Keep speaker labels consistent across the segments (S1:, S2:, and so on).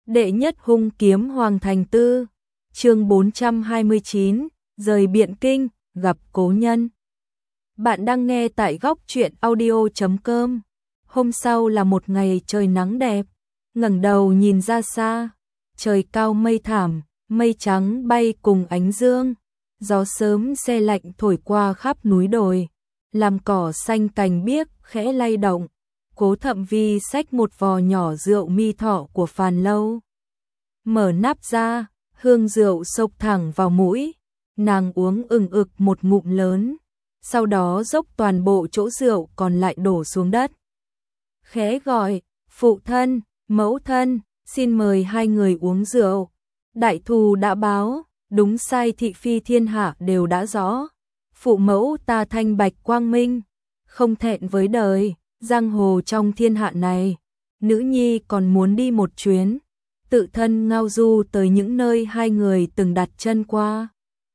S1: Đệ nhất hung kiếm Hoàng Thành Tư, chương 429, rời Biện Kinh, gặp cố nhân. Bạn đang nghe tại góc truyện audio.com. Hôm sau là một ngày trời nắng đẹp, ngẩng đầu nhìn ra xa, trời cao mây thảm, mây trắng bay cùng ánh dương, gió sớm se lạnh thổi qua khắp núi đồi, làm cỏ xanh cành biếc khẽ lay động. Cố Thậm Vi xách một vò nhỏ rượu mi thọ của Phàn Lâu. Mở nắp ra, hương rượu xộc thẳng vào mũi, nàng uống ừng ực một ngụm lớn, sau đó dốc toàn bộ chỗ rượu còn lại đổ xuống đất. Khẽ gọi, phụ thân, mẫu thân, xin mời hai người uống rượu. Đại thù đã báo, đúng sai thị phi thiên hạ đều đã rõ. Phụ mẫu ta thanh bạch quang minh, không thẹn với đời. Giang hồ trong thiên hạ này, nữ nhi còn muốn đi một chuyến, tự thân ngao du tới những nơi hai người từng đặt chân qua.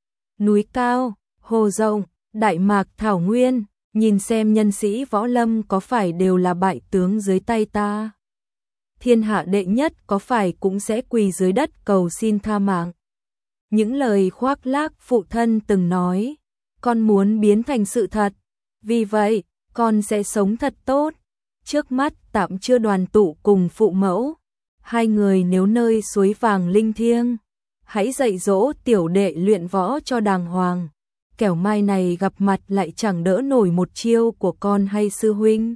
S1: Núi cao, hồ rộng, đại mạc thảo nguyên, nhìn xem nhân sĩ võ lâm có phải đều là bại tướng dưới tay ta. Thiên hạ đệ nhất có phải cũng sẽ quỳ dưới đất cầu xin tha mạng. Những lời khoác lác phụ thân từng nói, con muốn biến thành sự thật, vì vậy con sẽ sống thật tốt. Trước mắt tạm chưa đoàn tụ cùng phụ mẫu, hai người nếu nơi suối vàng linh thiêng, hãy dạy dỗ tiểu đệ luyện võ cho đàng hoàng, kẻo mai này gặp mặt lại chẳng đỡ nổi một chiêu của con hay sư huynh.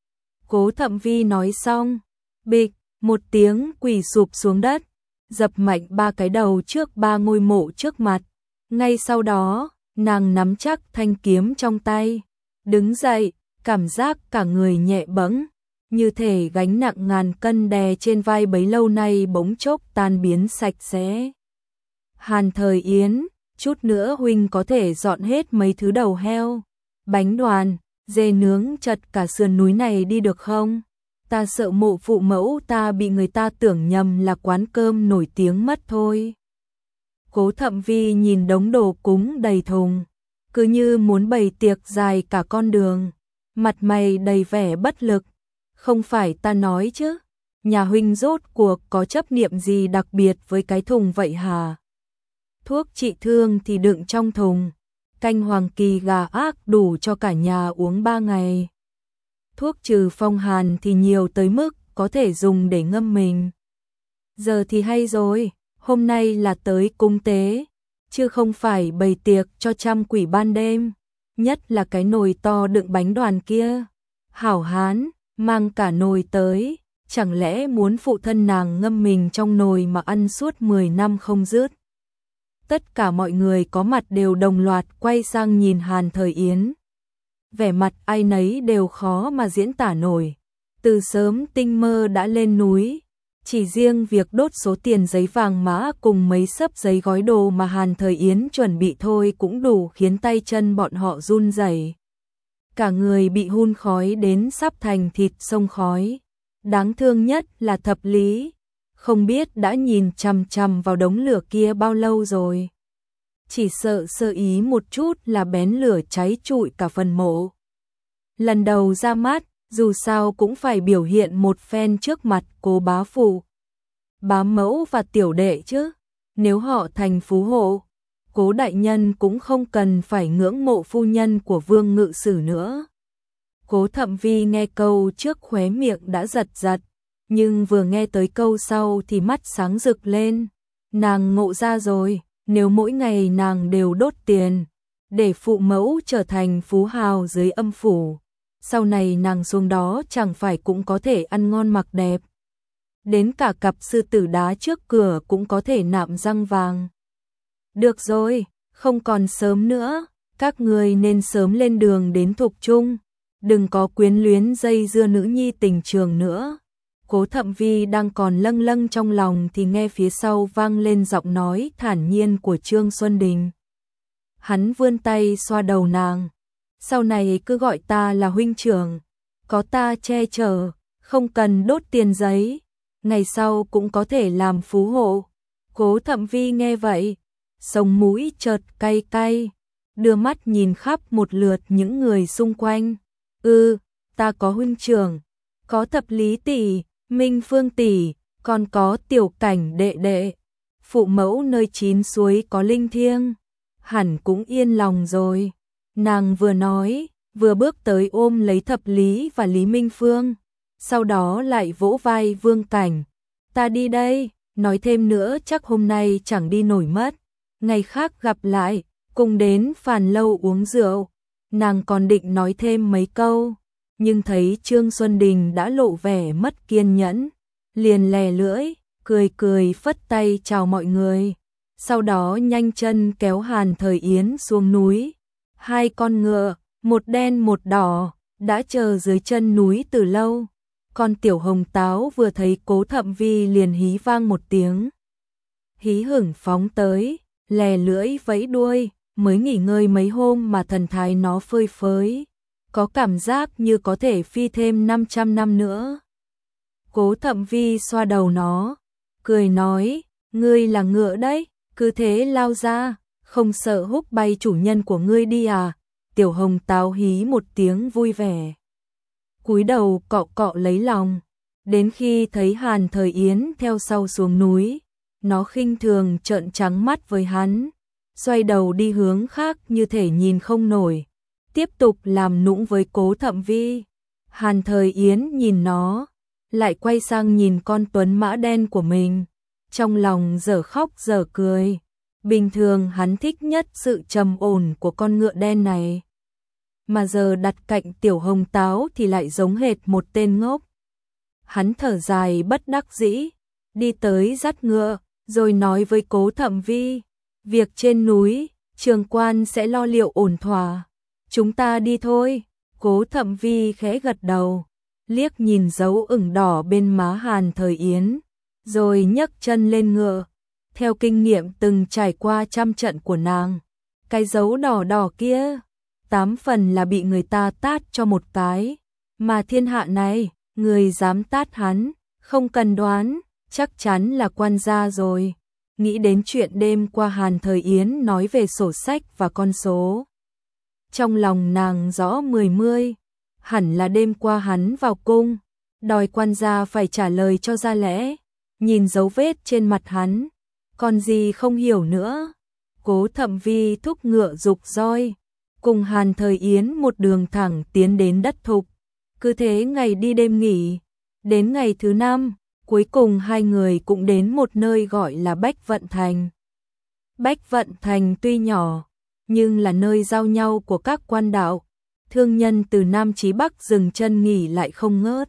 S1: Cố Thậm Vi nói xong, bịch, một tiếng quỳ sụp xuống đất, dập mạnh ba cái đầu trước ba ngôi mộ trước mặt. Ngay sau đó, nàng nắm chắc thanh kiếm trong tay, đứng dậy, cảm giác cả người nhẹ bẫng, như thể gánh nặng ngàn cân đè trên vai bấy lâu nay bỗng chốc tan biến sạch sẽ. Hàn Thời Yến, chút nữa huynh có thể dọn hết mấy thứ đầu heo, bánh đoàn, dê nướng chật cả sườn núi này đi được không? Ta sợ mộ phụ mẫu ta bị người ta tưởng nhầm là quán cơm nổi tiếng mất thôi. Cố Thậm Vi nhìn đống đồ cúng đầy thùng, cứ như muốn bày tiệc dài cả con đường, mặt mày đầy vẻ bất lực. Không phải ta nói chứ, nhà huynh rốt cuộc có chấp niệm gì đặc biệt với cái thùng vậy hả? Thuốc trị thương thì đựng trong thùng, canh hoàng kỳ gà ác đủ cho cả nhà uống 3 ngày. Thuốc trừ phong hàn thì nhiều tới mức có thể dùng để ngâm mình. Giờ thì hay rồi, hôm nay là tới cúng tế, chứ không phải bày tiệc cho trăm quỷ ban đêm, nhất là cái nồi to đựng bánh đoàn kia. Hảo hán, mang cả nồi tới, chẳng lẽ muốn phụ thân nàng ngâm mình trong nồi mà ăn suốt 10 năm không dứt. Tất cả mọi người có mặt đều đồng loạt quay sang nhìn Hàn Thời Yến. Vẻ mặt ai nấy đều khó mà diễn tả nổi. Từ sớm tinh mơ đã lên núi, chỉ riêng việc đốt số tiền giấy vàng mã cùng mấy xấp giấy gói đồ mà Hàn Thời Yến chuẩn bị thôi cũng đủ khiến tay chân bọn họ run rẩy. Cả người bị hun khói đến sắp thành thịt sông khói. Đáng thương nhất là Thập Lý, không biết đã nhìn chằm chằm vào đống lửa kia bao lâu rồi. Chỉ sợ sơ ý một chút là bén lửa cháy trụi cả phần mộ. Lần đầu ra mắt, dù sao cũng phải biểu hiện một phen trước mặt Cố bá phụ, bá mẫu và tiểu đệ chứ. Nếu họ thành phú hộ, Cố đại nhân cũng không cần phải ngưỡng mộ phu nhân của Vương Ngự Sử nữa. Cố Thậm Vi nghe câu trước khóe miệng đã giật giật, nhưng vừa nghe tới câu sau thì mắt sáng rực lên. Nàng ngộ ra rồi, nếu mỗi ngày nàng đều đốt tiền, để phụ mẫu trở thành phú hào dưới âm phủ, sau này nàng xuống đó chẳng phải cũng có thể ăn ngon mặc đẹp. Đến cả cặp sư tử đá trước cửa cũng có thể nạm răng vàng. Được rồi, không còn sớm nữa, các người nên sớm lên đường đến Thục Trung, đừng có quyến luyến dây dưa nữ nhi tình trường nữa. Cố Thậm Vi đang còn lâng lâng trong lòng thì nghe phía sau vang lên giọng nói thản nhiên của Trương Xuân Đình. Hắn vươn tay xoa đầu nàng. Sau này cứ gọi ta là huynh trưởng, có ta che chở, không cần đốt tiền giấy, ngày sau cũng có thể làm phú hộ. Cố Thậm Vi nghe vậy, sống mũi chợt cay cay, đưa mắt nhìn khắp một lượt những người xung quanh. Ta có huynh trưởng, có Thập Lý tỷ, Minh Phương tỷ, còn có Tiểu Cảnh đệ đệ, phụ mẫu nơi 9 suối có linh thiêng, hẳn cũng yên lòng rồi. Nàng vừa nói, vừa bước tới ôm lấy Thập Lý và Lý Minh Phương, sau đó lại vỗ vai Vương Cảnh. Ta đi đây, nói thêm nữa chắc hôm nay chẳng đi nổi mất, ngày khác gặp lại, cùng đến Phàn Lâu uống rượu. Nàng còn định nói thêm mấy câu, nhưng thấy Trương Xuân Đình đã lộ vẻ mất kiên nhẫn, liền lè lưỡi, cười cười phất tay chào mọi người, sau đó nhanh chân kéo Hàn Thời Yến xuống núi. Hai con ngựa, một đen một đỏ, đã chờ dưới chân núi từ lâu. Con Tiểu Hồng Táo vừa thấy Cố Thậm Vi liền hí vang một tiếng, hí hửng phóng tới, lè lưỡi vẫy đuôi, mới nghỉ ngơi mấy hôm mà thần thái nó phơi phới, có cảm giác như có thể phi thêm 500 năm nữa. Cố Thậm Vi xoa đầu nó, cười nói, ngươi là ngựa đấy, cứ thế lao ra, không sợ húc bay chủ nhân của ngươi đi à? Tiểu Hồng Táo hí một tiếng vui vẻ, cúi đầu cọ cọ lấy lòng. Đến khi thấy Hàn Thời Yến theo sau xuống núi, nó khinh thường trợn trắng mắt với hắn, xoay đầu đi hướng khác như thể nhìn không nổi, tiếp tục làm nũng với Cố Thậm Vi. Hàn Thời Yến nhìn nó, lại quay sang nhìn con tuấn mã đen của mình, trong lòng dở khóc dở cười. Bình thường hắn thích nhất sự trầm ổn của con ngựa đen này, mà giờ đặt cạnh Tiểu Hồng Táo thì lại giống hệt một tên ngốc. Hắn thở dài bất đắc dĩ, đi tới dắt ngựa, rồi nói với Cố Thậm Vi, việc trên núi, trường quan sẽ lo liệu ổn thỏa, chúng ta đi thôi. Cố Thậm Vi khẽ gật đầu, liếc nhìn dấu ửng đỏ bên má Hàn Thời Yến, rồi nhấc chân lên ngựa. Theo kinh nghiệm từng trải qua trăm trận của nàng, cái dấu đỏ đỏ kia, 8 phần là bị người ta tát cho một cái, mà thiên hạ này, người dám tát hắn, không cần đoán, chắc chắn là quan gia rồi. Nghĩ đến chuyện đêm qua Hàn Thời Yến nói về sổ sách và con số, trong lòng nàng rõ mười mươi, hẳn là đêm qua hắn vào cung, đòi quan gia phải trả lời cho ra lẽ. Nhìn dấu vết trên mặt hắn, còn gì không hiểu nữa. Cố Thậm Vi thúc ngựa dục roi, cùng Hàn Thời Yến một đường thẳng tiến đến đất thục. Cứ thế ngày đi đêm nghỉ, đến ngày thứ 5, cuối cùng hai người cũng đến một nơi gọi là Bách Vận Thành. Bách Vận Thành tuy nhỏ, nhưng là nơi giao nhau của các quan đạo, thương nhân từ Nam chí Bắc dừng chân nghỉ lại không ngớt.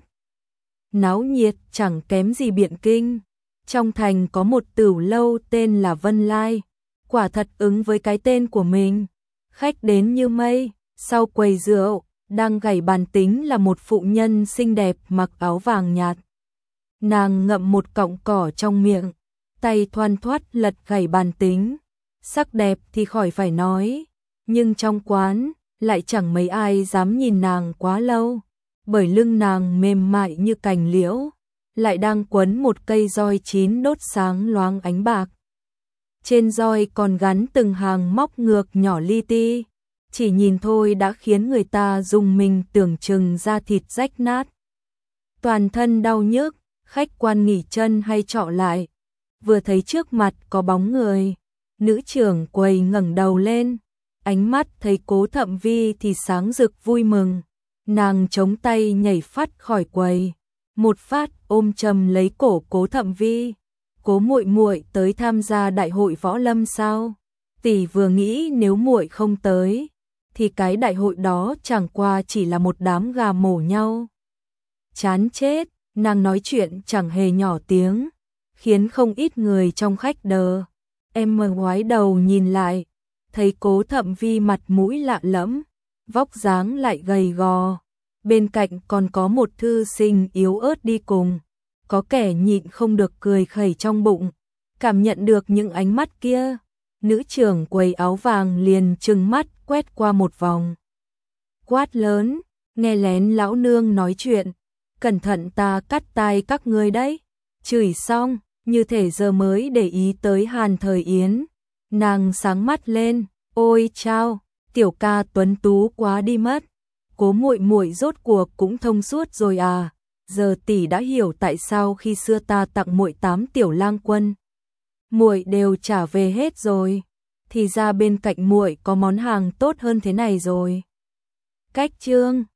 S1: Náo nhiệt chẳng kém gì Biện Kinh. Trong thành có một tửu lâu tên là Vân Lai, quả thật ứng với cái tên của mình. Khách đến như mây, sau quầy rượu, đang gảy bàn tính là một phụ nhân xinh đẹp mặc áo vàng nhạt. Nàng ngậm một cọng cỏ trong miệng, tay thoăn thoắt lật gảy bàn tính, sắc đẹp thì khỏi phải nói, nhưng trong quán lại chẳng mấy ai dám nhìn nàng quá lâu, bởi lưng nàng mềm mại như cành liễu, lại đang quấn một cây roi chín đốt sáng loáng ánh bạc. Trên roi còn gắn từng hàng móc ngược nhỏ li ti, chỉ nhìn thôi đã khiến người ta rùng mình, tưởng chừng da thịt rách nát. Toàn thân đau nhức, khách quan nghỉ chân hay trọ lại, vừa thấy trước mặt có bóng người, nữ trưởng quầy ngẩng đầu lên, ánh mắt thấy Cố Thậm Vi thì sáng rực vui mừng, nàng chống tay nhảy phắt khỏi quầy, một phát ôm chầm lấy cổ Cố Thậm Vi. Cố muội muội tới tham gia đại hội võ lâm sao? Tỷ vừa nghĩ nếu muội không tới thì cái đại hội đó chẳng qua chỉ là một đám gà mổ nhau. Chán chết, nàng nói chuyện chẳng hề nhỏ tiếng, khiến không ít người trong khách đờ. Em mờ ngoái đầu nhìn lại, thấy Cố Thậm Vi mặt mũi lạ lẫm, vóc dáng lại gầy gò, bên cạnh còn có một thư sinh yếu ớt đi cùng. Có kẻ nhịn không được cười khẩy trong bụng, cảm nhận được những ánh mắt kia, nữ trưởng quầy áo vàng liền trừng mắt quét qua một vòng. Quát lớn, nghe lén lão nương nói chuyện, cẩn thận ta cắt tai các ngươi đấy. Chửi xong, như thể giờ mới để ý tới Hàn Thời Yến, nàng sáng mắt lên, ôi chao, tiểu ca tuấn tú quá đi mất, Cố muội muội rốt cuộc cũng thông suốt rồi à. giờ tỷ đã hiểu tại sao khi xưa ta tặng muội 8 tiểu lang quân, muội đều trả về hết rồi. Thì ra bên cạnh muội có món hàng tốt hơn thế này rồi. Cách chương